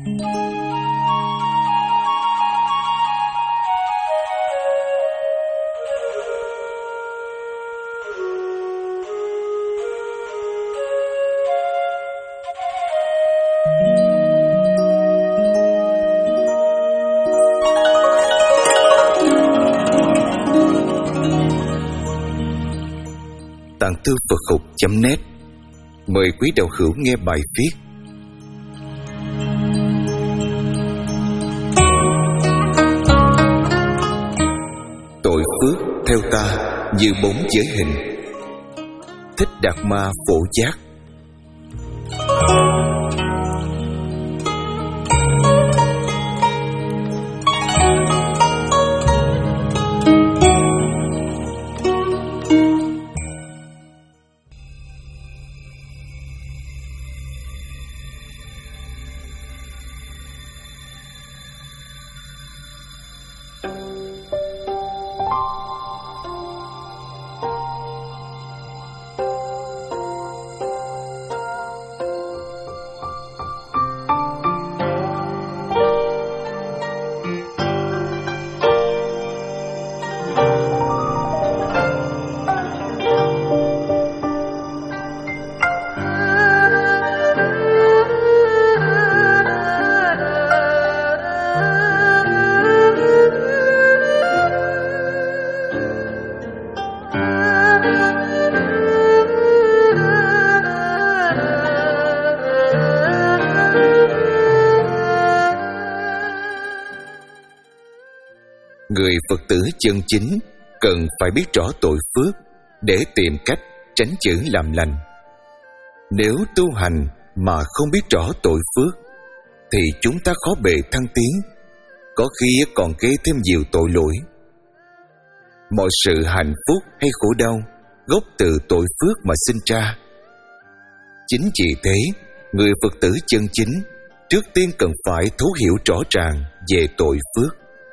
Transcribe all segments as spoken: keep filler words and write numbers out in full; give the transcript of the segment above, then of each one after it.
Tạng Thư Phật Học chấm net mời quý đạo hữu nghe bài viết Tội phước theo ta như bóng giới hình. Thích Đạt Ma Phổ Giác. Người Phật tử chân chính cần phải biết rõ tội phước để tìm cách tránh chữ làm lành. Nếu tu hành mà không biết rõ tội phước thì chúng ta khó bề thăng tiến, có khi còn gây thêm nhiều tội lỗi. Mọi sự hạnh phúc hay khổ đau gốc từ tội phước mà sinh ra. Chính vì thế, người Phật tử chân chính trước tiên cần phải thấu hiểu rõ ràng về tội phước.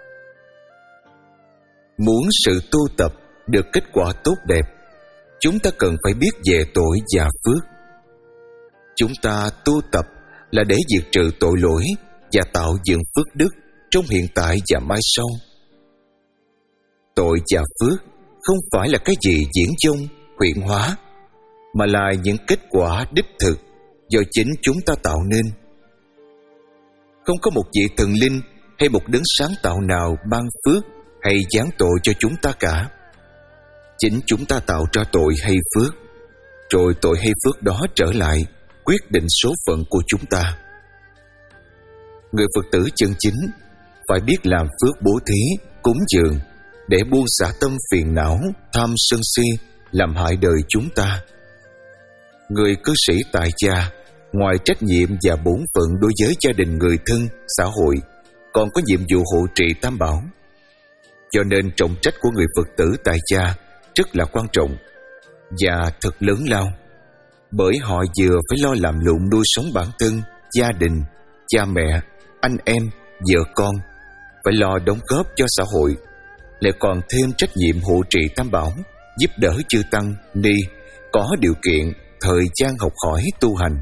Muốn sự tu tập được kết quả tốt đẹp, chúng ta cần phải biết về tội và phước. Chúng ta tu tập là để diệt trừ tội lỗi và tạo dựng phước đức trong hiện tại và mai sau. Tội và phước không phải là cái gì diễn chung, huyễn hóa, mà là những kết quả đích thực do chính chúng ta tạo nên. Không có một vị thần linh hay một đấng sáng tạo nào ban phước hay giáng tội cho chúng ta cả. Chính chúng ta tạo ra tội hay phước, rồi tội hay phước đó trở lại quyết định số phận của chúng ta. Người Phật tử chân chính phải biết làm phước bố thí, cúng dường để buông xả tâm phiền não, tham sân si làm hại đời chúng ta. Người cư sĩ tại gia ngoài trách nhiệm và bổn phận đối với gia đình, người thân, xã hội, còn có nhiệm vụ hộ trì tam bảo. Cho nên trọng trách của người Phật tử tại gia rất là quan trọng và thật lớn lao, bởi họ vừa phải lo làm lụng nuôi sống bản thân, gia đình, cha mẹ, anh em, vợ con, phải lo đóng góp cho xã hội, lại còn thêm trách nhiệm hộ trì tam bảo, giúp đỡ chư tăng ni có điều kiện thời gian học hỏi tu hành.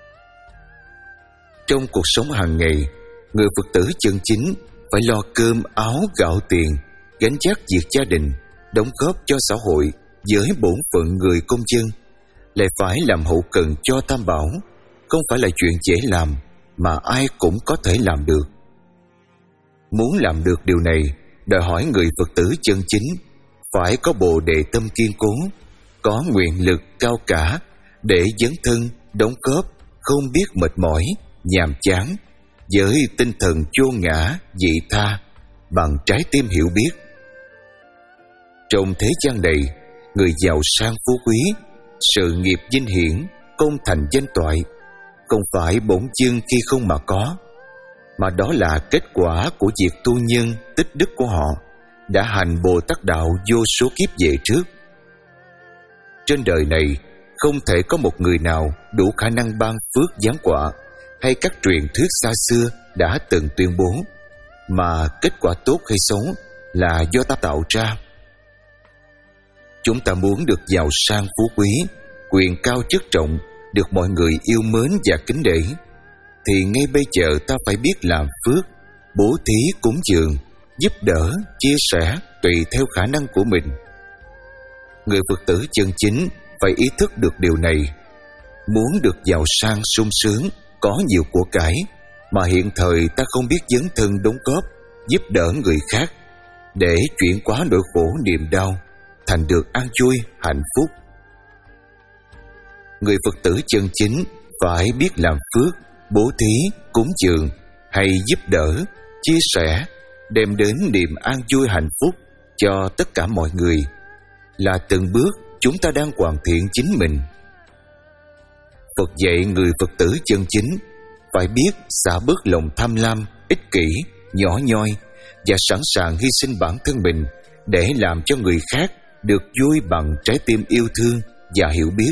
Trong cuộc sống hàng ngày, người Phật tử chân chính phải lo cơm áo gạo tiền, gánh vác việc gia đình, đóng góp cho xã hội với bổn phận người công dân, lại phải làm hậu cần cho tam bảo, không phải là chuyện dễ làm mà ai cũng có thể làm được. Muốn làm được điều này, đòi hỏi người Phật tử chân chính phải có bồ đề tâm kiên cố, có nguyện lực cao cả để dấn thân, đóng góp, không biết mệt mỏi, nhàm chán, với tinh thần vô ngã, vị tha, bằng trái tim hiểu biết. Trong thế gian này, người giàu sang phú quý, sự nghiệp vinh hiển, công thành danh toại không phải bỗng dưng khi không mà có, mà đó là kết quả của việc tu nhân tích đức của họ đã hành Bồ Tát đạo vô số kiếp về trước. Trên đời này không thể có một người nào đủ khả năng ban phước giáng quả hay các truyền thuyết xa xưa đã từng tuyên bố, mà kết quả tốt hay xấu là do ta tạo ra. Chúng ta muốn được giàu sang phú quý, quyền cao chức trọng, được mọi người yêu mến và kính nể, thì ngay bây giờ ta phải biết làm phước, bố thí cúng dường, giúp đỡ, chia sẻ tùy theo khả năng của mình. Người Phật tử chân chính phải ý thức được điều này. Muốn được giàu sang sung sướng, có nhiều của cải, mà hiện thời ta không biết dấn thân đóng góp, giúp đỡ người khác, để chuyển hóa nỗi khổ niềm đau thành được an vui, hạnh phúc. Người Phật tử chân chính phải biết làm phước, bố thí, cúng dường hay giúp đỡ, chia sẻ, đem đến niềm an vui hạnh phúc cho tất cả mọi người. Là từng bước chúng ta đang hoàn thiện chính mình. Phật dạy người Phật tử chân chính phải biết xả bớt lòng tham lam, ích kỷ, nhỏ nhoi và sẵn sàng hy sinh bản thân mình để làm cho người khác được vui bằng trái tim yêu thương và hiểu biết.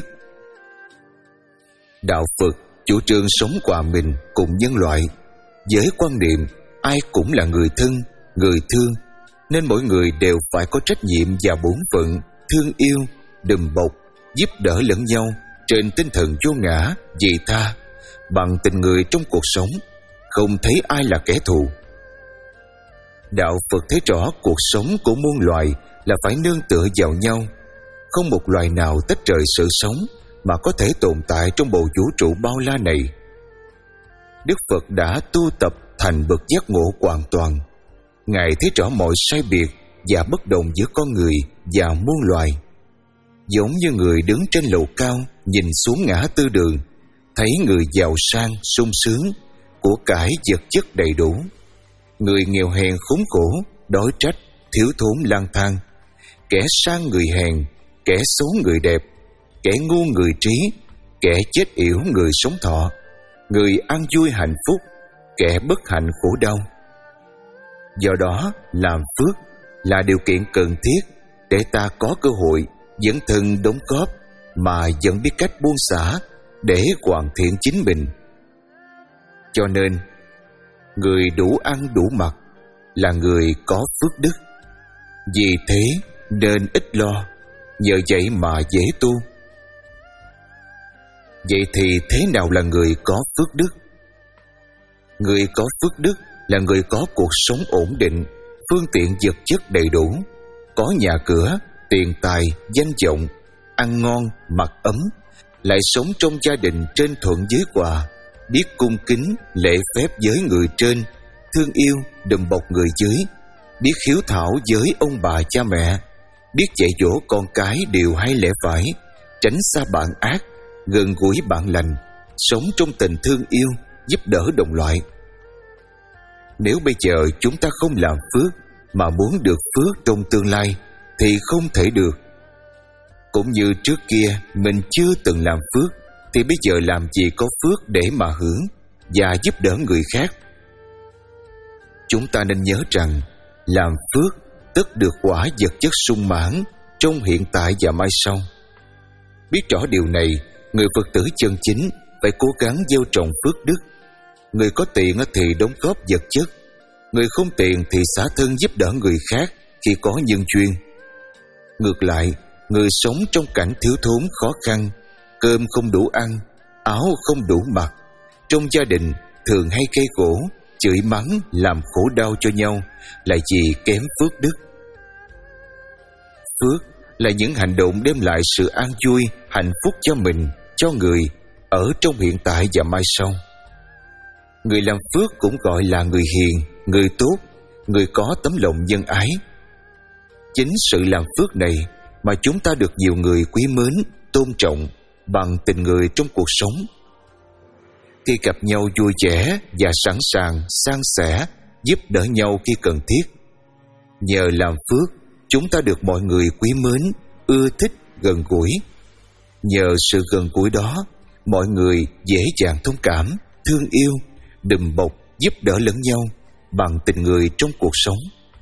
Đạo Phật chủ trương sống hòa mình cùng nhân loại, với quan niệm ai cũng là người thân, người thương, nên mỗi người đều phải có trách nhiệm và bổn phận thương yêu, đùm bọc, giúp đỡ lẫn nhau trên tinh thần vô ngã, vị tha, bằng tình người trong cuộc sống, không thấy ai là kẻ thù. Đạo Phật thấy rõ cuộc sống của muôn loài là phải nương tựa vào nhau, không một loài nào tách rời sự sống mà có thể tồn tại trong bầu vũ trụ bao la này. Đức Phật đã tu tập thành bậc giác ngộ hoàn toàn. Ngài thấy rõ mọi sai biệt và bất đồng giữa con người và muôn loài. Giống như người đứng trên lầu cao nhìn xuống ngã tư đường, thấy người giàu sang sung sướng, của cải vật chất đầy đủ, người nghèo hèn khốn khổ, đói trách, thiếu thốn lang thang, kẻ sang người hèn, kẻ xấu người đẹp, kẻ ngu người trí, kẻ chết yểu người sống thọ, người an vui hạnh phúc, kẻ bất hạnh khổ đau. Do đó, làm phước là điều kiện cần thiết để ta có cơ hội dấn thân đóng góp mà vẫn biết cách buông xả để hoàn thiện chính mình. Cho nên, người đủ ăn đủ mặc là người có phước đức. Vì thế nên ít lo, nhờ vậy mà dễ tu. Vậy thì thế nào là người có phước đức? Người có phước đức là người có cuộc sống ổn định, phương tiện vật chất đầy đủ, có nhà cửa, tiền tài, danh vọng, ăn ngon, mặc ấm, lại sống trong gia đình trên thuận dưới hòa, biết cung kính, lễ phép với người trên, thương yêu, đùm bọc người dưới, biết hiếu thảo với ông bà cha mẹ, biết dạy dỗ con cái điều hay lẽ phải, tránh xa bạn ác, gần gũi bạn lành, sống trong tình thương yêu, giúp đỡ đồng loại. Nếu bây giờ chúng ta không làm phước mà muốn được phước trong tương lai thì không thể được. Cũng như trước kia mình chưa từng làm phước thì bây giờ làm gì có phước để mà hưởng và giúp đỡ người khác. Chúng ta nên nhớ rằng làm phước tất được quả vật chất sung mãn trong hiện tại và mai sau. Biết rõ điều này, người Phật tử chân chính phải cố gắng gieo trồng phước đức. Người có tiền thì đóng góp vật chất, người không tiền thì xả thân giúp đỡ người khác khi có nhân duyên. Ngược lại, người sống trong cảnh thiếu thốn khó khăn, cơm không đủ ăn, áo không đủ mặc, trong gia đình thường hay gây gổ, chửi mắng, làm khổ đau cho nhau là vì kém phước đức. Phước là những hành động đem lại sự an vui, hạnh phúc cho mình, cho người ở trong hiện tại và mai sau. Người làm phước cũng gọi là người hiền, người tốt, người có tấm lòng nhân ái. Chính sự làm phước này mà chúng ta được nhiều người quý mến, tôn trọng bằng tình người trong cuộc sống. Khi gặp nhau vui vẻ và sẵn sàng san sẻ, giúp đỡ nhau khi cần thiết. Nhờ làm phước, chúng ta được mọi người quý mến, ưa thích, gần gũi. Nhờ sự gần gũi đó, mọi người dễ dàng thông cảm, thương yêu, đùm bọc, giúp đỡ lẫn nhau bằng tình người trong cuộc sống.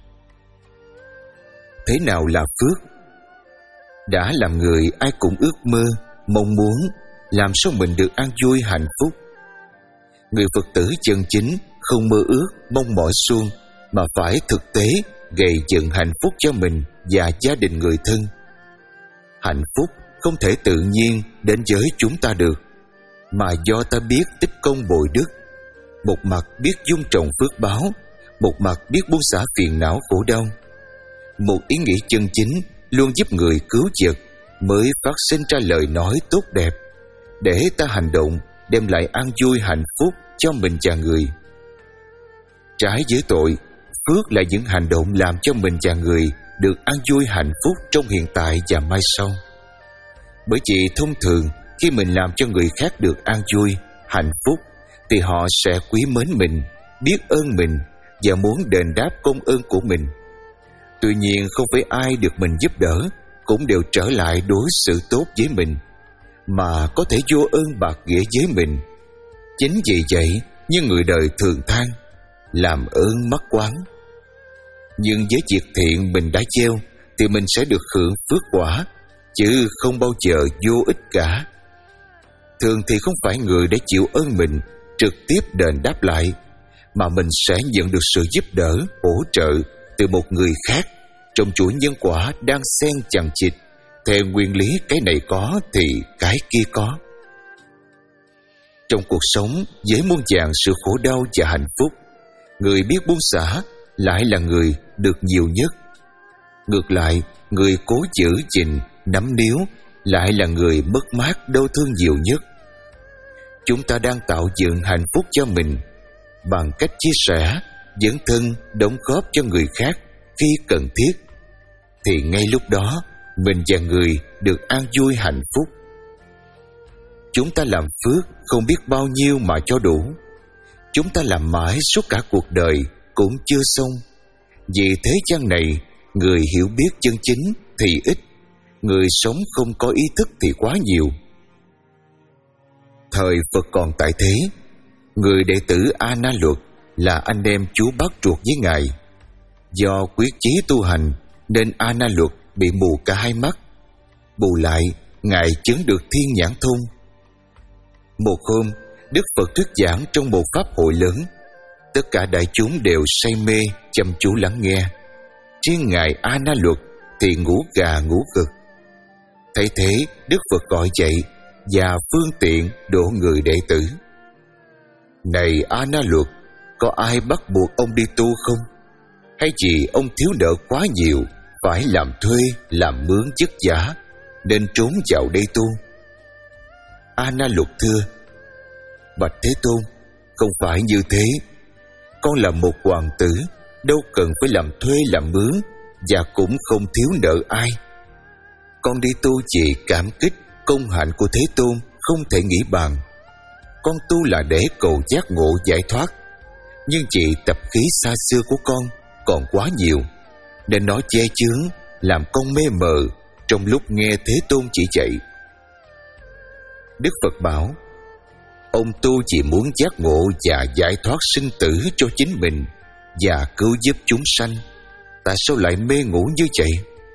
Thế nào là phước? Đã làm người ai cũng ước mơ, mong muốn làm sao mình được an vui hạnh phúc. Người Phật tử chân chính không mơ ước, mong mỏi suông, mà phải thực tế gây dựng hạnh phúc cho mình và gia đình người thân. Hạnh phúc không thể tự nhiên đến với chúng ta được, mà do ta biết tích công bội đức, một mặt biết dung trồng phước báo, một mặt biết buông xả phiền não khổ đau. Một ý nghĩ chân chính luôn giúp người cứu vật mới phát sinh ra lời nói tốt đẹp, để ta hành động đem lại an vui hạnh phúc cho mình và người. Trái với tội, phước là những hành động làm cho mình và người được an vui hạnh phúc trong hiện tại và mai sau. Bởi vì thông thường khi mình làm cho người khác được an vui, hạnh phúc thì họ sẽ quý mến mình, biết ơn mình và muốn đền đáp công ơn của mình. Tuy nhiên không phải ai được mình giúp đỡ cũng đều trở lại đối xử tốt với mình, mà có thể vô ơn bạc nghĩa với mình. Chính vì vậy, như người đời thường than, làm ơn mắc oán. Nhưng với việc thiện mình đã gieo thì mình sẽ được hưởng phước quả, chứ không bao giờ vô ích cả. Thường thì không phải người đã chịu ơn mình trực tiếp đền đáp lại, mà mình sẽ nhận được sự giúp đỡ, hỗ trợ từ một người khác trong chuỗi nhân quả đang xen chằng chịt theo nguyên lý cái này có thì cái kia có. Trong cuộc sống với muôn vàn sự khổ đau và hạnh phúc, người biết buông xả lại là người được nhiều nhất. Ngược lại, người cố giữ gìn, nắm níu lại là người mất mát đau thương nhiều nhất. Chúng ta đang tạo dựng hạnh phúc cho mình bằng cách chia sẻ, dấn thân, đóng góp cho người khác khi cần thiết, thì ngay lúc đó mình và người được an vui hạnh phúc. Chúng ta làm phước không biết bao nhiêu mà cho đủ. Chúng ta làm mãi suốt cả cuộc đời cũng chưa xong. Vì thế gian này, người hiểu biết chân chính thì ít, người sống không có ý thức thì quá nhiều. Thời Phật còn tại thế, người đệ tử A Na Luật là anh em chú bác ruột với Ngài. Do quyết chí tu hành nên A Na Luật bị mù cả hai mắt. Bù lại, Ngài chứng được thiên nhãn thông. Một hôm, Đức Phật thuyết giảng trong một pháp hội lớn. Tất cả đại chúng đều say mê chăm chú lắng nghe. Riêng Ngài A Na Luật thì ngủ gà ngủ gật. Thấy thế, Đức Phật gọi dậy và phương tiện độ người đệ tử. Này A Na Luật, có ai bắt buộc ông đi tu không? Hay chỉ ông thiếu nợ quá nhiều, phải làm thuê, làm mướn chức giả, nên trốn vào đây tu? A Na Luật thưa: Bạch Thế Tôn, không phải như thế. Con là một hoàng tử, đâu cần phải làm thuê làm mướn, và cũng không thiếu nợ ai. Con đi tu vì cảm kích công hạnh của Thế Tôn không thể nghĩ bàn. Con tu là để cầu giác ngộ giải thoát, nhưng vì tập khí xa xưa của con còn quá nhiều, nên nó che chướng làm con mê mờ trong lúc nghe Thế Tôn chỉ dạy. Đức Phật bảo: Ông tu chỉ muốn giác ngộ và giải thoát sinh tử cho chính mình và cứu giúp chúng sanh, tại sao lại mê ngủ như vậy?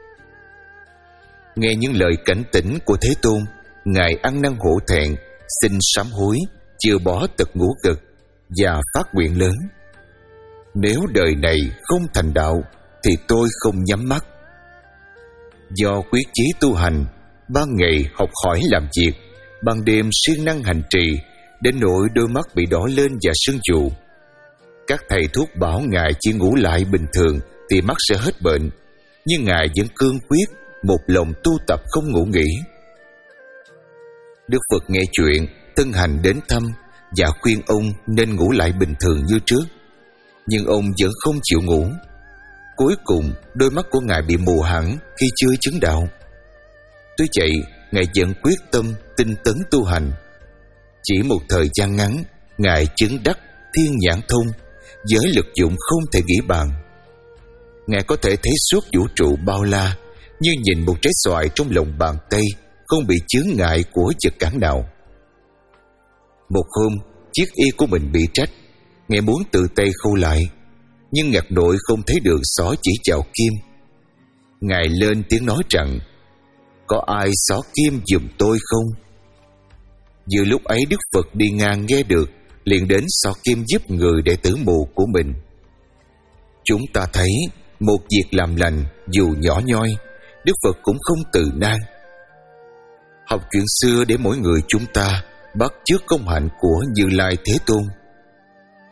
Nghe những lời cảnh tỉnh của Thế Tôn, Ngài ăn năn hổ thẹn, xin sám hối, chừa bỏ tật ngủ gật và phát nguyện lớn: Nếu đời này không thành đạo thì tôi không nhắm mắt. Do quyết chí tu hành, ban ngày học hỏi làm việc, ban đêm siêng năng hành trì, đến nỗi đôi mắt bị đỏ lên và sưng phù. Các thầy thuốc bảo Ngài chỉ ngủ lại bình thường thì mắt sẽ hết bệnh, nhưng Ngài vẫn cương quyết một lòng tu tập không ngủ nghỉ. Đức Phật nghe chuyện, thân hành đến thăm và khuyên ông nên ngủ lại bình thường như trước, nhưng ông vẫn không chịu ngủ. Cuối cùng đôi mắt của Ngài bị mù hẳn khi chưa chứng đạo. Tuy vậy, Ngài vẫn quyết tâm tinh tấn tu hành. Chỉ một thời gian ngắn, Ngài chứng đắc thiên nhãn thông với lực dụng không thể nghĩ bàn. Ngài có thể thấy suốt vũ trụ bao la như nhìn một trái xoài trong lòng bàn tay, không bị chướng ngại của vật cản nào. Một hôm, chiếc y của mình bị trách. Ngài muốn tự tay khâu lại, nhưng ngặt nỗi không thấy đường xỏ chỉ chào kim. Ngài lên tiếng nói rằng: Có ai xỏ kim giùm tôi không? Vừa lúc ấy Đức Phật đi ngang nghe được, liền đến xỏ kim giúp người đệ tử mù của mình. Chúng ta thấy một việc làm lành dù nhỏ nhoi, Đức Phật cũng không từ nan. Học chuyện xưa để mỗi người chúng ta bắt chước công hạnh của Như Lai Thế Tôn.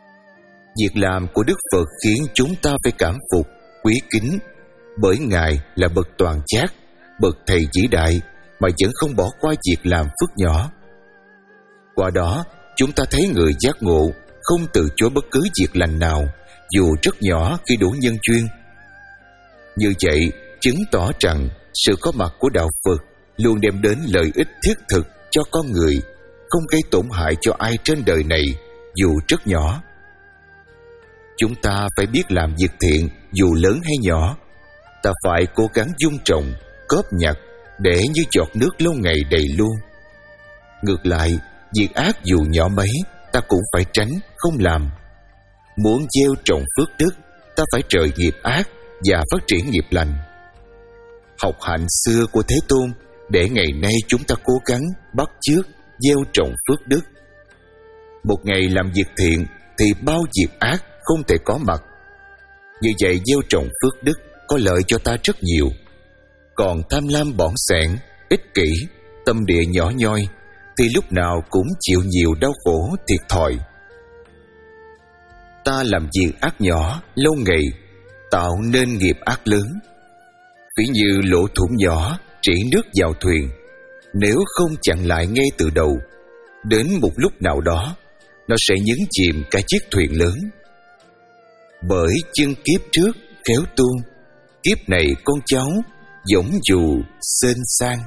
Việc làm của Đức Phật khiến chúng ta phải cảm phục, quý kính, bởi Ngài là bậc toàn giác, bậc thầy vĩ đại mà vẫn không bỏ qua việc làm phước nhỏ. Qua đó, chúng ta thấy người giác ngộ không từ chối bất cứ việc lành nào, dù rất nhỏ khi đủ nhân duyên. Như vậy, chứng tỏ rằng sự có mặt của Đạo Phật luôn đem đến lợi ích thiết thực cho con người, không gây tổn hại cho ai trên đời này, dù rất nhỏ. Chúng ta phải biết làm việc thiện, dù lớn hay nhỏ. Ta phải cố gắng dung trồng, cóp nhặt, để như giọt nước lâu ngày đầy luôn. Ngược lại, việc ác dù nhỏ mấy, ta cũng phải tránh, không làm. Muốn gieo trồng phước đức, ta phải rời nghiệp ác và phát triển nghiệp lành. Học hạnh xưa của Thế Tôn, để ngày nay chúng ta cố gắng bắt chước gieo trồng phước đức. Một ngày làm việc thiện thì bao việc ác không thể có mặt. Như vậy gieo trồng phước đức có lợi cho ta rất nhiều. Còn tham lam bỏng sẻn, ích kỷ, tâm địa nhỏ nhoi thì lúc nào cũng chịu nhiều đau khổ thiệt thòi. Ta làm việc ác nhỏ lâu ngày, tạo nên nghiệp ác lớn. Ví như lỗ thủng nhỏ trĩ nước vào thuyền, nếu không chặn lại ngay từ đầu, đến một lúc nào đó nó sẽ nhấn chìm cả chiếc thuyền lớn. Bởi chân kiếp trước khéo tuôn, kiếp này con cháu dõng dù xên sang.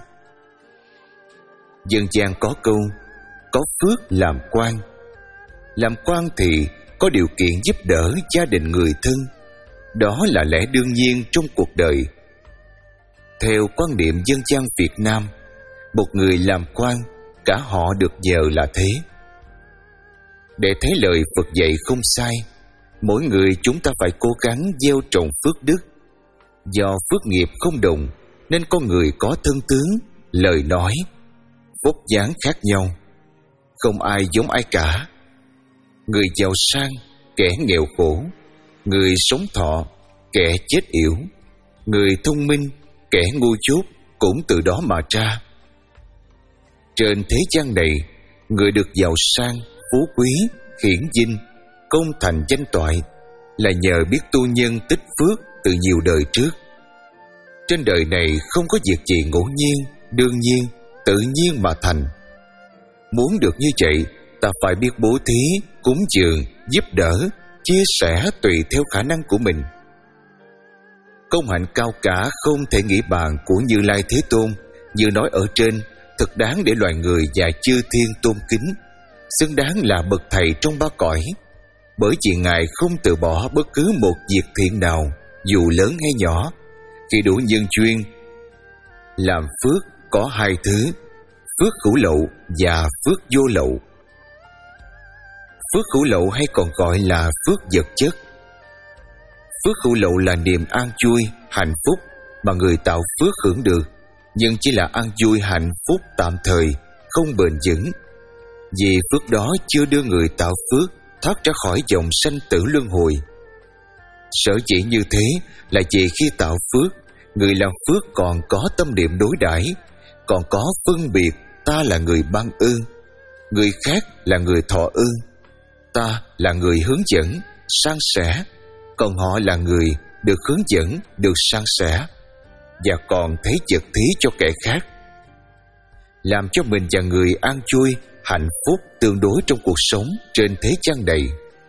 Dân gian có câu, có phước làm quan. Làm quan thì có điều kiện giúp đỡ gia đình người thân, đó là lẽ đương nhiên trong cuộc đời. Theo quan niệm dân gian Việt Nam, một người làm quan, cả họ được nhờ là thế. Để thấy lời Phật dạy không sai, mỗi người chúng ta phải cố gắng gieo trồng phước đức. Do phước nghiệp không đồng, nên con người có thân tướng, lời nói, vóc dáng khác nhau. Không ai giống ai cả. Người giàu sang, kẻ nghèo khổ. Người sống thọ, kẻ chết yểu. Người thông minh, kẻ ngu dốt cũng từ đó mà ra. Trên thế gian này, người được giàu sang, phú quý, hiển vinh, công thành danh toại là nhờ biết tu nhân tích phước từ nhiều đời trước. Trên đời này không có việc gì ngẫu nhiên, đương nhiên, tự nhiên mà thành. Muốn được như vậy, ta phải biết bố thí, cúng dường, giúp đỡ, chia sẻ tùy theo khả năng của mình. Công hạnh cao cả không thể nghĩ bàn của Như Lai Thế Tôn, như nói ở trên, thật đáng để loài người và chư thiên tôn kính, xứng đáng là bậc thầy trong ba cõi. Bởi vì Ngài không từ bỏ bất cứ một việc thiện nào, dù lớn hay nhỏ, khi đủ nhân duyên. Làm phước có hai thứ, phước hữu lậu và phước vô lậu. Phước hữu lậu hay còn gọi là phước vật chất. Phước hữu lậu là niềm an vui, hạnh phúc mà người tạo phước hưởng được, nhưng chỉ là an vui hạnh phúc tạm thời, không bền vững. Vì phước đó chưa đưa người tạo phước thoát ra khỏi dòng sanh tử luân hồi. Sở dĩ như thế là vì khi tạo phước, người làm phước còn có tâm niệm đối đãi, còn có phân biệt ta là người ban ơn, người khác là người thọ ơn, ta là người hướng dẫn, san sẻ, còn họ là người được hướng dẫn, được san sẻ, và còn thấy vật thí cho kẻ khác, làm cho mình và người an vui, hạnh phúc tương đối trong cuộc sống trên thế gian này.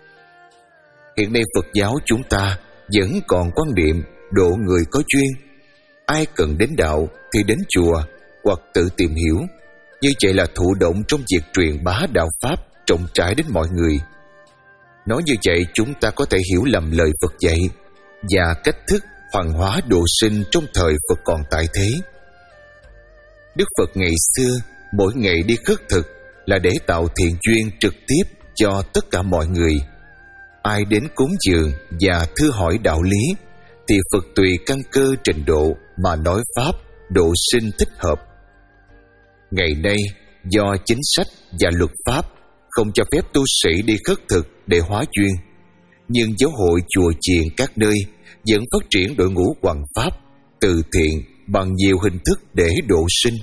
Hiện nay Phật giáo chúng ta vẫn còn quan niệm độ người có duyên, ai cần đến đạo thì đến chùa hoặc tự tìm hiểu. Như vậy là thụ động trong việc truyền bá đạo pháp rộng rãi đến mọi người. Nói như vậy chúng ta có thể hiểu lầm lời Phật dạy và cách thức hoàn hóa độ sinh trong thời Phật còn tại thế. Đức Phật ngày xưa mỗi ngày đi khất thực là để tạo thiện duyên trực tiếp cho tất cả mọi người. Ai đến cúng dường và thưa hỏi đạo lý thì Phật tùy căn cơ trình độ mà nói pháp độ sinh thích hợp. Ngày nay do chính sách và luật pháp không cho phép tu sĩ đi khất thực để hóa duyên, nhưng giáo hội chùa chiền các nơi vẫn phát triển đội ngũ hoằng pháp từ thiện bằng nhiều hình thức để độ sinh.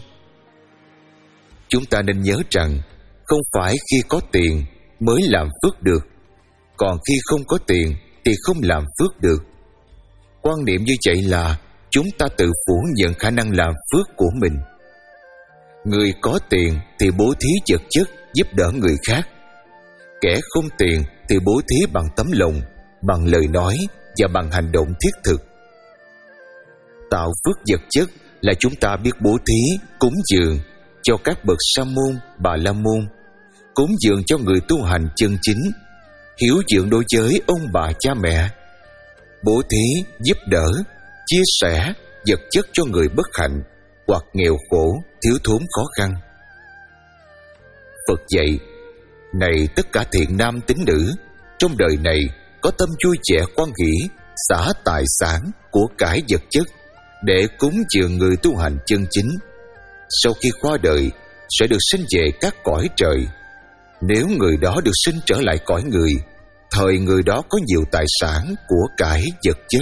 Chúng ta nên nhớ rằng không phải khi có tiền mới làm phước được. Còn khi không có tiền thì không làm phước được. Quan niệm như vậy là chúng ta tự phủ nhận khả năng làm phước của mình. Người có tiền thì bố thí vật chất giúp đỡ người khác. Kẻ không tiền thì bố thí bằng tấm lòng, bằng lời nói và bằng hành động thiết thực. Tạo phước vật chất là chúng ta biết bố thí, cúng dường cho các bậc sa môn, bà la môn, cúng dường cho người tu hành chân chính, hiếu dưỡng đối với ông bà cha mẹ, bố thí, giúp đỡ, chia sẻ vật chất cho người bất hạnh hoặc nghèo khổ, thiếu thốn khó khăn. Phật dạy, này tất cả thiện nam tín nữ, trong đời này có tâm vui vẻ quan hỷ, xả tài sản của cải vật chất để cúng dường người tu hành chân chính. Sau khi qua đời sẽ được sinh về các cõi trời. Nếu người đó được sinh trở lại cõi người, thời người đó có nhiều tài sản của cải vật chất.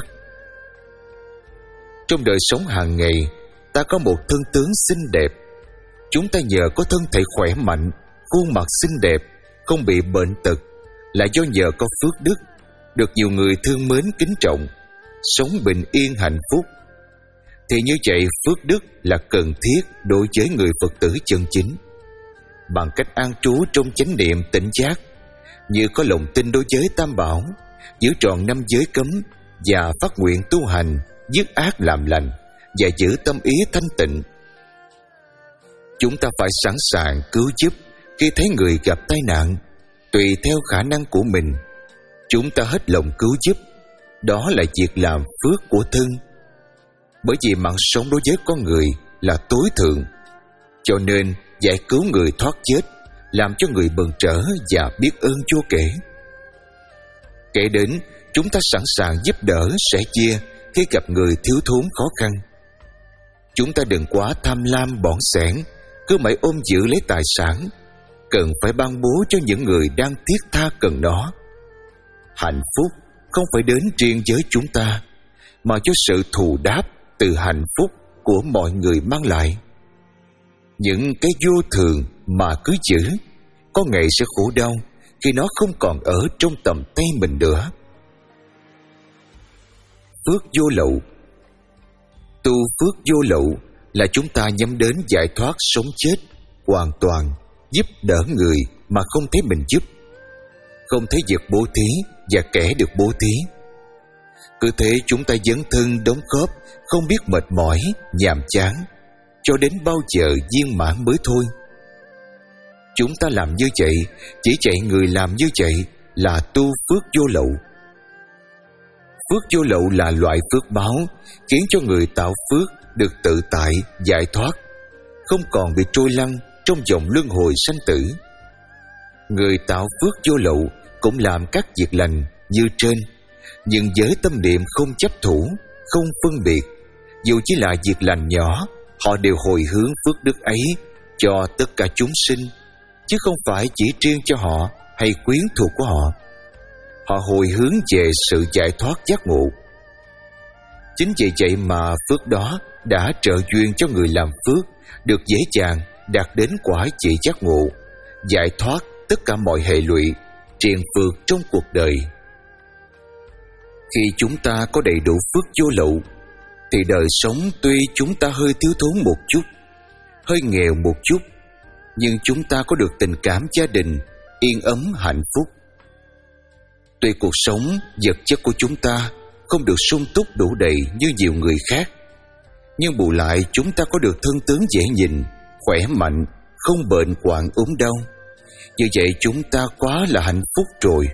Trong đời sống hàng ngày, ta có một thân tướng xinh đẹp. Chúng ta nhờ có thân thể khỏe mạnh, khuôn mặt xinh đẹp, không bị bệnh tật, là do nhờ có phước đức, được nhiều người thương mến kính trọng, sống bình yên hạnh phúc. Thì như vậy phước đức là cần thiết đối với người Phật tử chân chính. Bằng cách an trú trong chánh niệm tỉnh giác, như có lòng tin đối với Tam Bảo, giữ trọn năm giới cấm và phát nguyện tu hành, dứt ác làm lành và giữ tâm ý thanh tịnh. Chúng ta phải sẵn sàng cứu giúp khi thấy người gặp tai nạn, tùy theo khả năng của mình. Chúng ta hết lòng cứu giúp, đó là việc làm phước của thân. Bởi vì mạng sống đối với con người là tối thượng, cho nên giải cứu người thoát chết, làm cho người bừng trở và biết ơn vô kể. Kể đến, chúng ta sẵn sàng giúp đỡ, sẻ chia khi gặp người thiếu thốn khó khăn. Chúng ta đừng quá tham lam bỏng sẻn, cứ mãi ôm giữ lấy tài sản. Cần phải ban bố cho những người đang thiết tha cần nó. Hạnh phúc không phải đến riêng với chúng ta, mà cho sự thù đáp từ hạnh phúc của mọi người mang lại. Những cái vô thường mà cứ giữ, có ngày sẽ khổ đau khi nó không còn ở trong tầm tay mình nữa. Phước vô lậu. Tu phước vô lậu là chúng ta nhắm đến giải thoát sống chết hoàn toàn, giúp đỡ người mà không thấy mình giúp, không thấy việc bố thí và kẻ được bố thí. Cứ thế chúng ta dấn thân đóng góp, không biết mệt mỏi, nhàm chán, cho đến bao giờ viên mãn mới thôi. Chúng ta làm như vậy, chỉ chạy người làm như vậy là tu phước vô lậu. Phước vô lậu là loại phước báo khiến cho người tạo phước được tự tại, giải thoát, không còn bị trôi lăn trong vòng luân hồi sanh tử. Người tạo phước vô lậu cũng làm các việc lành như trên, nhưng với tâm niệm không chấp thủ, không phân biệt. Dù chỉ là việc lành nhỏ, họ đều hồi hướng phước đức ấy cho tất cả chúng sinh, chứ không phải chỉ riêng cho họ hay quyến thuộc của họ. Họ hồi hướng về sự giải thoát giác ngộ. Chính vì vậy mà phước đó đã trợ duyên cho người làm phước được dễ dàng đạt đến quả vị giác ngộ, giải thoát tất cả mọi hệ lụy, triền phược trong cuộc đời. Khi chúng ta có đầy đủ phước vô lậu, thì đời sống tuy chúng ta hơi thiếu thốn một chút, hơi nghèo một chút, nhưng chúng ta có được tình cảm gia đình, yên ấm hạnh phúc. Tuy cuộc sống vật chất của chúng ta không được sung túc đủ đầy như nhiều người khác, nhưng bù lại chúng ta có được thân tướng dễ nhìn, khỏe mạnh, không bệnh hoạn ốm đau. Như vậy chúng ta quá là hạnh phúc rồi.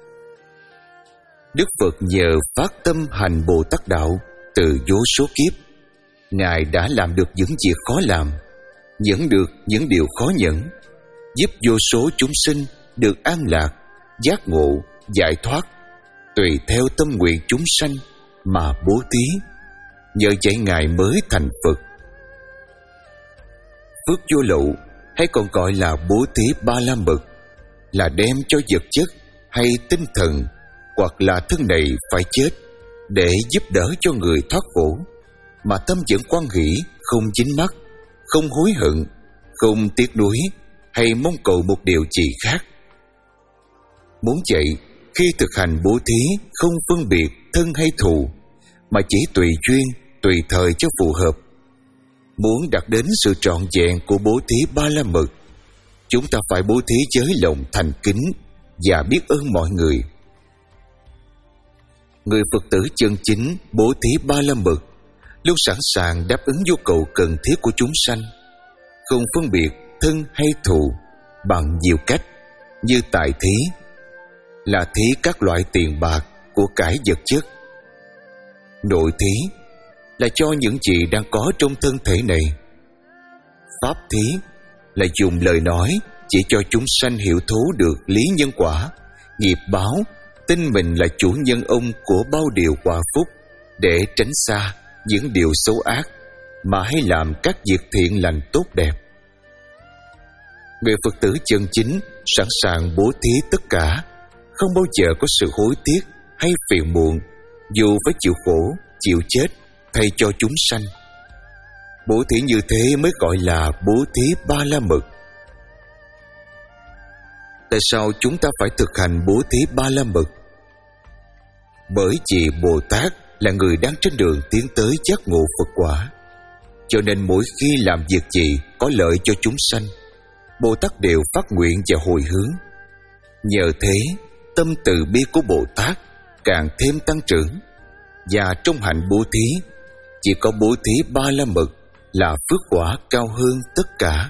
Đức Phật nhờ phát tâm hành Bồ Tát Đạo từ vô số kiếp, Ngài đã làm được những việc khó làm, nhẫn được những điều khó nhẫn, giúp vô số chúng sinh được an lạc, giác ngộ, giải thoát, tùy theo tâm nguyện chúng sanh mà bố thí. Nhờ vậy Ngài mới thành Phật. Phước vô lậu hay còn gọi là bố thí ba la mật, là đem cho vật chất hay tinh thần hoặc là thân này phải chết để giúp đỡ cho người thoát khổ, mà tâm vẫn quan hỷ, không dính mắc, không hối hận, không tiếc nuối hay mong cầu một điều gì khác. Muốn vậy, Khi thực hành bố thí không phân biệt thân hay thù, mà chỉ tùy duyên, tùy thời cho phù hợp. Muốn đạt đến sự trọn vẹn của bố thí ba la mật, chúng ta phải bố thí với lòng thành kính và biết ơn mọi người. Người Phật tử chân chính bố thí ba la mật luôn sẵn sàng đáp ứng nhu cầu cần thiết của chúng sanh, không phân biệt thân hay thù, bằng nhiều cách như tài thí là thí các loại tiền bạc, của cải vật chất. Nội thí là cho những gì đang có trong thân thể này. Pháp thí là dùng lời nói chỉ cho chúng sanh hiểu thấu được lý nhân quả, nghiệp báo, tin mình là chủ nhân ông của bao điều quả phúc, để tránh xa những điều xấu ác mà hãy làm các việc thiện lành tốt đẹp. Người Phật tử chân chính sẵn sàng bố thí tất cả, không bao giờ có sự hối tiếc hay phiền muộn, dù phải chịu khổ, chịu chết thay cho chúng sanh. Bố thí như thế mới gọi là bố thí ba la mật. Tại sao chúng ta phải thực hành bố thí ba la mật? Bởi vì Bồ Tát là người đang trên đường tiến tới giác ngộ Phật quả, cho nên mỗi khi làm việc gì có lợi cho chúng sanh, Bồ Tát đều phát nguyện và hồi hướng. Nhờ thế, tâm từ bi của Bồ Tát càng thêm tăng trưởng, và trong hạnh bố thí, chỉ có bố thí ba la mật là phước quả cao hơn tất cả.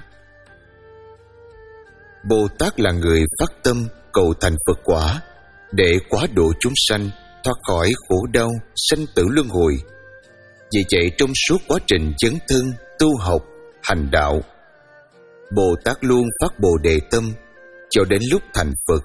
Bồ Tát là người phát tâm cầu thành Phật quả, để quá độ chúng sanh thoát khỏi khổ đau sanh tử luân hồi. Vì vậy, trong suốt quá trình dấn thân, tu học, hành đạo, Bồ Tát luôn phát Bồ Đề tâm cho đến lúc thành Phật.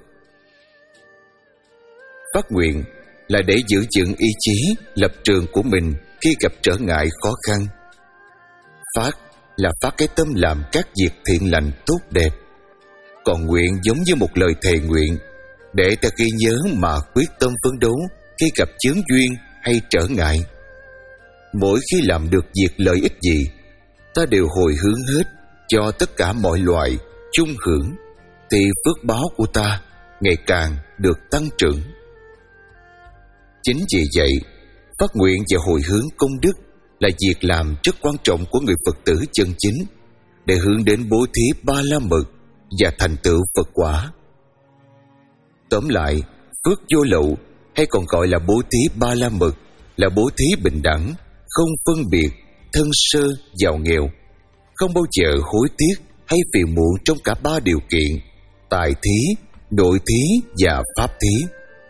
Phát nguyện là để giữ vững ý chí, lập trường của mình khi gặp trở ngại khó khăn. Phát là phát cái tâm làm các việc thiện lành tốt đẹp. Còn nguyện giống như một lời thề nguyện, để ta ghi nhớ mà quyết tâm phấn đấu khi gặp chướng duyên hay trở ngại. Mỗi khi làm được việc lợi ích gì, ta đều hồi hướng hết cho tất cả mọi loài chung hưởng, thì phước báo của ta ngày càng được tăng trưởng. Chính vì vậy, phát nguyện và hồi hướng công đức là việc làm rất quan trọng của người Phật tử chân chính, để hướng đến bố thí ba la mật và thành tựu Phật quả. Tóm lại, phước vô lậu hay còn gọi là bố thí ba la mật là bố thí bình đẳng, không phân biệt thân sơ giàu nghèo, không bao giờ hối tiếc hay phiền muộn trong cả ba điều kiện: tài thí, nội thí và pháp thí.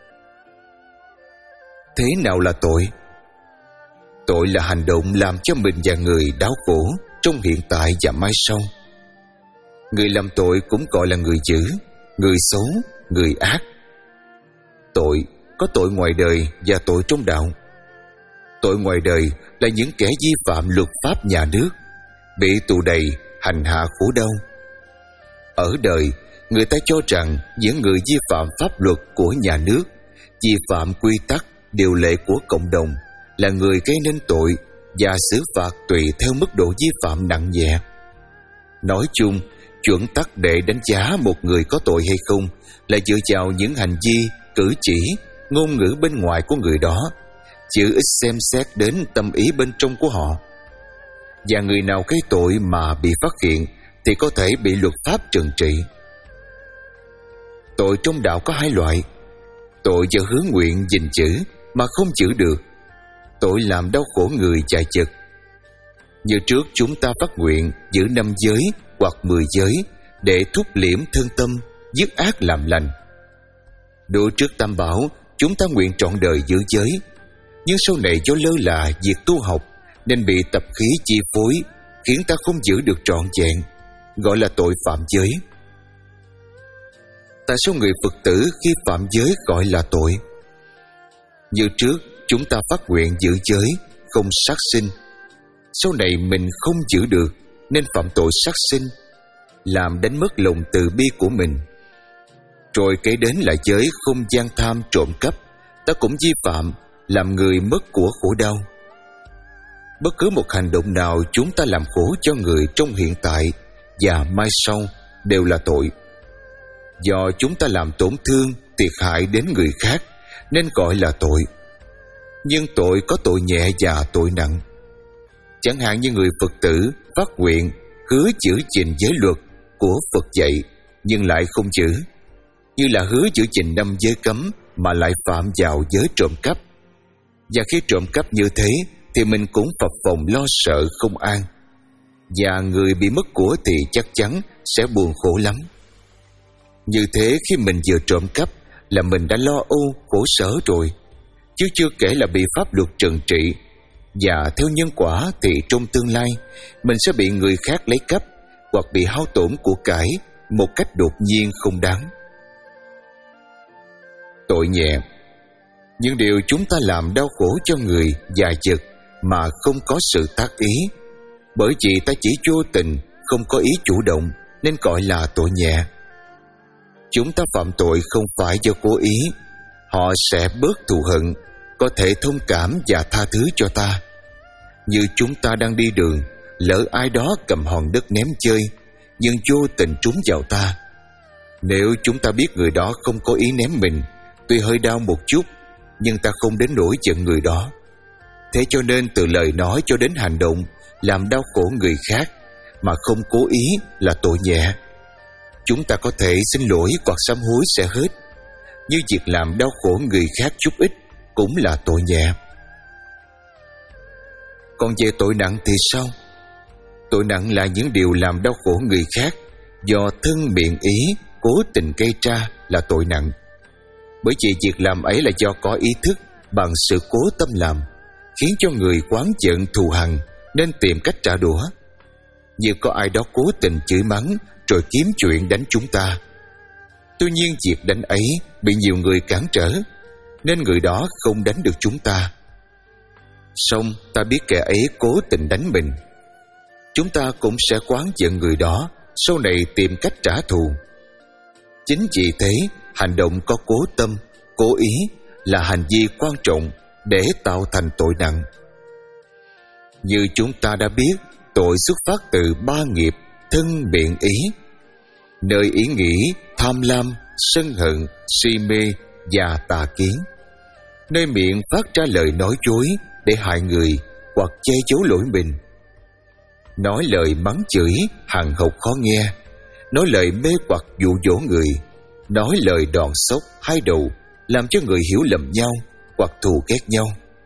Thế nào là tội? Tội là hành động làm cho mình và người đau khổ trong hiện tại và mai sau. Người làm tội cũng gọi là người dữ, người xấu, người ác. Tội có tội ngoài đời và tội trong đạo. Tội ngoài đời là những kẻ vi phạm luật pháp nhà nước, bị tù đầy, hành hạ khổ đau. Ở đời, người ta cho rằng những người vi phạm pháp luật của nhà nước, vi phạm quy tắc, điều lệ của cộng đồng là người gây nên tội, và xử phạt tùy theo mức độ vi phạm nặng nhẹ. Nói chung, chuẩn tắc để đánh giá một người có tội hay không là dựa vào những hành vi, cử chỉ, ngôn ngữ bên ngoài của người đó, chứ ít xem xét đến tâm ý bên trong của họ. Và người nào gây tội mà bị phát hiện thì có thể bị luật pháp trừng trị. Tội trong đạo có hai loại: tội do hướng nguyện gìn giữ mà không giữ được, tội làm đau khổ người chạy chật. Như trước chúng ta phát nguyện giữ năm giới hoặc mười giới để thúc liễm thân tâm, dứt ác làm lành. Đối trước Tam Bảo, chúng ta nguyện trọn đời giữ giới, nhưng sau này do lơ là việc tu học nên bị tập khí chi phối, khiến ta không giữ được trọn vẹn, gọi là tội phạm giới. Tại sao người Phật tử khi phạm giới gọi là tội? Như trước chúng ta phát nguyện giữ giới, không sát sinh. Sau này mình không giữ được nên phạm tội sát sinh, làm đánh mất lòng từ bi của mình. Rồi kể đến là giới không gian tham trộm cắp, ta cũng vi phạm, làm người mất của khổ đau. Bất cứ một hành động nào chúng ta làm khổ cho người trong hiện tại và mai sau đều là tội. Do chúng ta làm tổn thương thiệt hại đến người khác nên gọi là tội. Nhưng tội có tội nhẹ và tội nặng. Chẳng hạn như người Phật tử phát nguyện hứa giữ gìn giới luật của Phật dạy nhưng lại không giữ, như là hứa giữ gìn năm giới cấm mà lại phạm vào giới trộm cắp. Và khi trộm cắp như thế thì mình cũng phập phồng lo sợ không an, và người bị mất của thì chắc chắn sẽ buồn khổ lắm. Như thế khi mình vừa trộm cắp là mình đã lo âu khổ sở rồi, chứ chưa kể là bị pháp luật trừng trị. Và theo nhân quả thì trong tương lai mình sẽ bị người khác lấy cắp hoặc bị hao tổn của cải một cách đột nhiên không đáng. Tội nhẹ. Những điều chúng ta làm đau khổ cho người và vật mà không có sự tác ý, bởi vì ta chỉ vô tình, không có ý chủ động nên gọi là tội nhẹ. Chúng ta phạm tội không phải do cố ý, họ sẽ bớt thù hận, có thể thông cảm và tha thứ cho ta. Như chúng ta đang đi đường, lỡ ai đó cầm hòn đất ném chơi nhưng vô tình trúng vào ta. Nếu chúng ta biết người đó không có ý ném mình, tuy hơi đau một chút nhưng ta không đến nỗi giận người đó. Thế cho nên từ lời nói cho đến hành động làm đau khổ người khác mà không cố ý là tội nhẹ. Chúng ta có thể xin lỗi hoặc sám hối sẽ hết, như việc làm đau khổ người khác chút ít cũng là tội nhẹ. Còn về tội nặng thì sao? Tội nặng là những điều làm đau khổ người khác do thân miệng ý cố tình gây ra là tội nặng. Bởi vì việc làm ấy là do có ý thức bằng sự cố tâm làm, khiến cho người oán giận thù hằn nên tìm cách trả đũa. Như có ai đó cố tình chửi mắng rồi kiếm chuyện đánh chúng ta. Tuy nhiên việc đánh ấy bị nhiều người cản trở nên người đó không đánh được chúng ta. Song ta biết kẻ ấy cố tình đánh mình, chúng ta cũng sẽ oán giận người đó, sau này tìm cách trả thù. Chính vì thế, hành động có cố tâm, cố ý là hành vi quan trọng để tạo thành tội nặng. Như chúng ta đã biết, tội xuất phát từ ba nghiệp thân miệng ý, nơi ý nghĩ tham lam, sân hận, si mê và tà kiến. Nơi miệng phát ra lời nói dối để hại người hoặc che giấu lỗi mình. Nói lời mắng chửi hằn học khó nghe, nói lời mê hoặc dụ dỗ người, nói lời đòn sốc hai đầu làm cho người hiểu lầm nhau hoặc thù ghét nhau.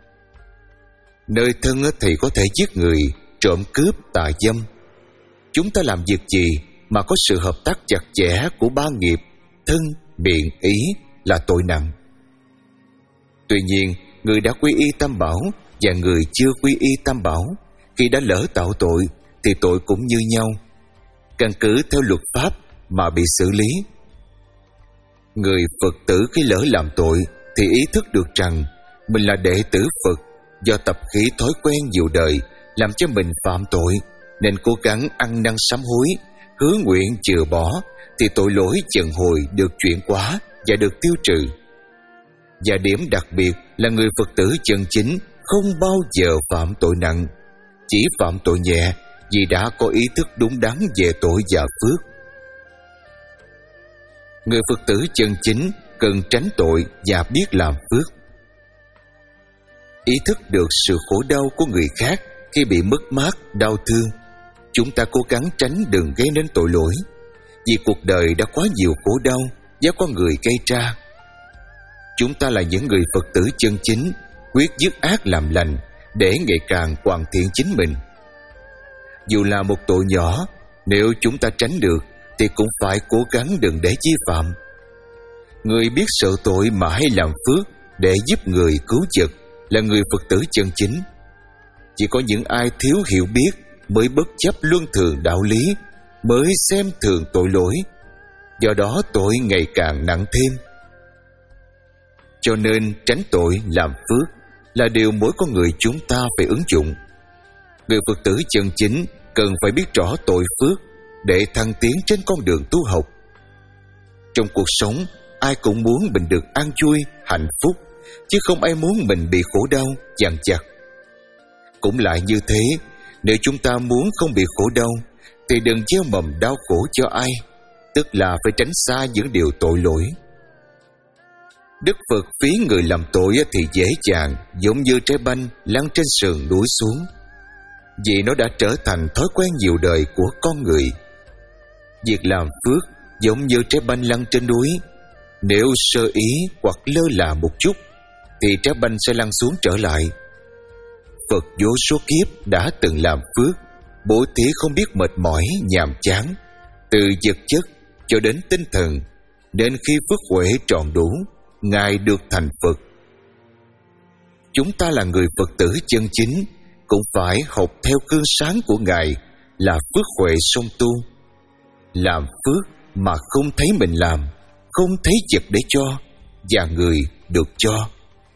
Nơi thân thì có thể giết người, trộm cướp, tà dâm. Chúng ta làm việc gì mà có sự hợp tác chặt chẽ của ba nghiệp thân, miệng, ý là tội nặng. Tuy nhiên, người đã quy y Tam Bảo và người chưa quy y Tam Bảo, khi đã lỡ tạo tội thì tội cũng như nhau, căn cứ theo luật pháp mà bị xử lý. Người Phật tử khi lỡ làm tội thì ý thức được rằng mình là đệ tử Phật, do tập khí thói quen nhiều đời làm cho mình phạm tội, nên cố gắng ăn năn sám hối, hứa nguyện chừa bỏ thì tội lỗi dần hồi được chuyển hóa và được tiêu trừ. Và điểm đặc biệt là người Phật tử chân chính không bao giờ phạm tội nặng, chỉ phạm tội nhẹ vì đã có ý thức đúng đắn về tội và phước. Người Phật tử chân chính cần tránh tội và biết làm phước. Ý thức được sự khổ đau của người khác khi bị mất mát, đau thương, chúng ta cố gắng tránh đừng gây nên tội lỗi, vì cuộc đời đã quá nhiều khổ đau do con người gây ra. Chúng ta là những người Phật tử chân chính, quyết dứt ác làm lành để ngày càng hoàn thiện chính mình. Dù là một tội nhỏ, nếu chúng ta tránh được thì cũng phải cố gắng đừng để vi phạm. Người biết sợ tội mà hay làm phước để giúp người cứu vật là người Phật tử chân chính. Chỉ có những ai thiếu hiểu biết mới bất chấp luân thường đạo lý, mới xem thường tội lỗi, do đó tội ngày càng nặng thêm. Cho nên tránh tội làm phước là điều mỗi con người chúng ta phải ứng dụng. Người Phật tử chân chính cần phải biết rõ tội phước để thăng tiến trên con đường tu học. Trong cuộc sống, ai cũng muốn mình được an vui, hạnh phúc, chứ không ai muốn mình bị khổ đau, dằn vặt. Cũng lại như thế, nếu chúng ta muốn không bị khổ đau thì đừng gieo mầm đau khổ cho ai, tức là phải tránh xa những điều tội lỗi. Đức Phật phí người làm tội thì dễ dàng, giống như trái banh lăn trên sườn núi xuống, vì nó đã trở thành thói quen nhiều đời của con người. Việc làm phước giống như trái banh lăn trên núi, nếu sơ ý hoặc lơ là một chút thì trái banh sẽ lăn xuống trở lại. Phật vô số kiếp đã từng làm phước, bố thí không biết mệt mỏi nhàm chán, từ vật chất cho đến tinh thần, đến khi phước huệ tròn đủ, Ngài được thành Phật. Chúng ta là người Phật tử chân chính, cũng phải học theo gương sáng của Ngài là phước huệ song tu. Làm phước mà không thấy mình làm, không thấy vật để cho, và người được cho.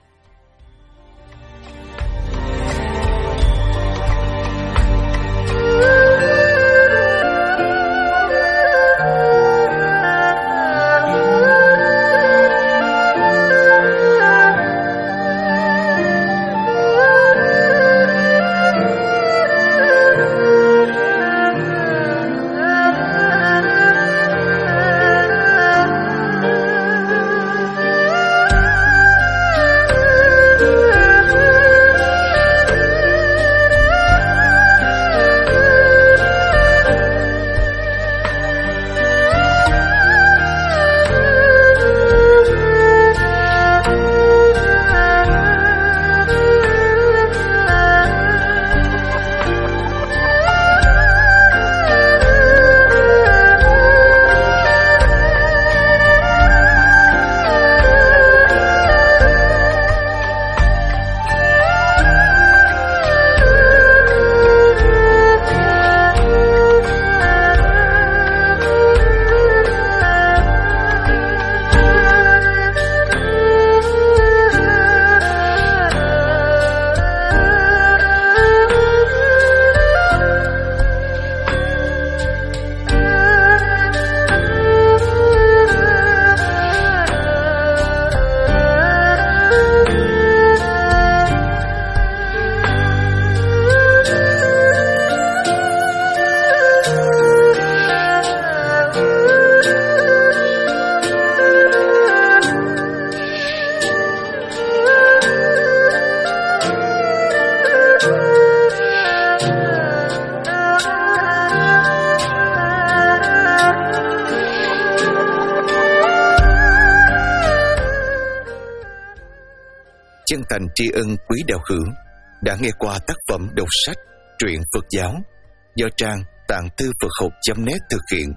Chân thành tri ân quý đạo hữu đã nghe qua tác phẩm đọc sách truyện Phật giáo do trang tạng thư Phật học chấm net thực hiện.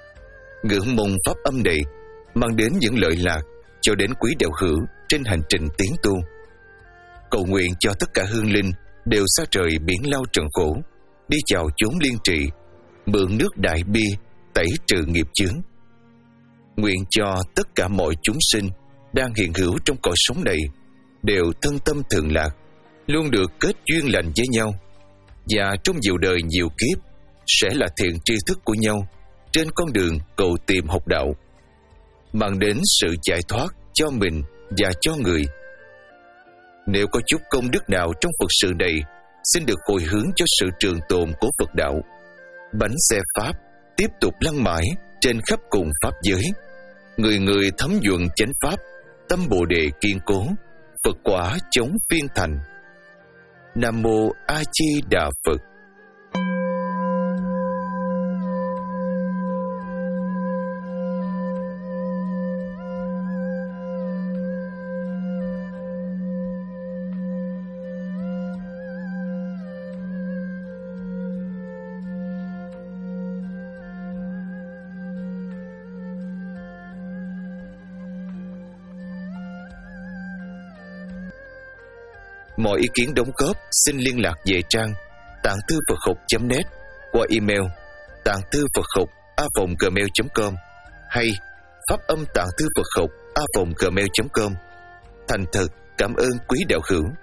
Ngưỡng mong pháp âm này mang đến những lợi lạc cho đến quý đạo hữu trên hành trình tiến tu. Cầu nguyện cho tất cả hương linh đều xa trời biển lao trần khổ, đi chào chốn liên trị, mượn nước đại bi tẩy trừ nghiệp chướng. Nguyện cho tất cả mọi chúng sinh đang hiện hữu trong cõi sống này đều thân tâm thường lạc, luôn được kết duyên lành với nhau, và trong nhiều đời nhiều kiếp sẽ là thiện tri thức của nhau trên con đường cầu tìm học đạo, mang đến sự giải thoát cho mình và cho người. Nếu có chút công đức nào trong Phật sự này, xin được hồi hướng cho sự trường tồn của Phật đạo. Bánh xe Pháp tiếp tục lăn mãi trên khắp cùng Pháp giới, người người thấm nhuận chánh Pháp, tâm Bồ Đề kiên cố, Phật quả chống phiên thành. Nam Mô A Di Đà Phật. Mọi ý kiến đóng góp xin liên lạc về trang tạng thư Phật học chấm net qua email tạng thư Phật học a vòng gmail chấm com hay pháp âm tạng thư Phật học a vòng gmail chấm com. Thành thật cảm ơn quý đạo hữu.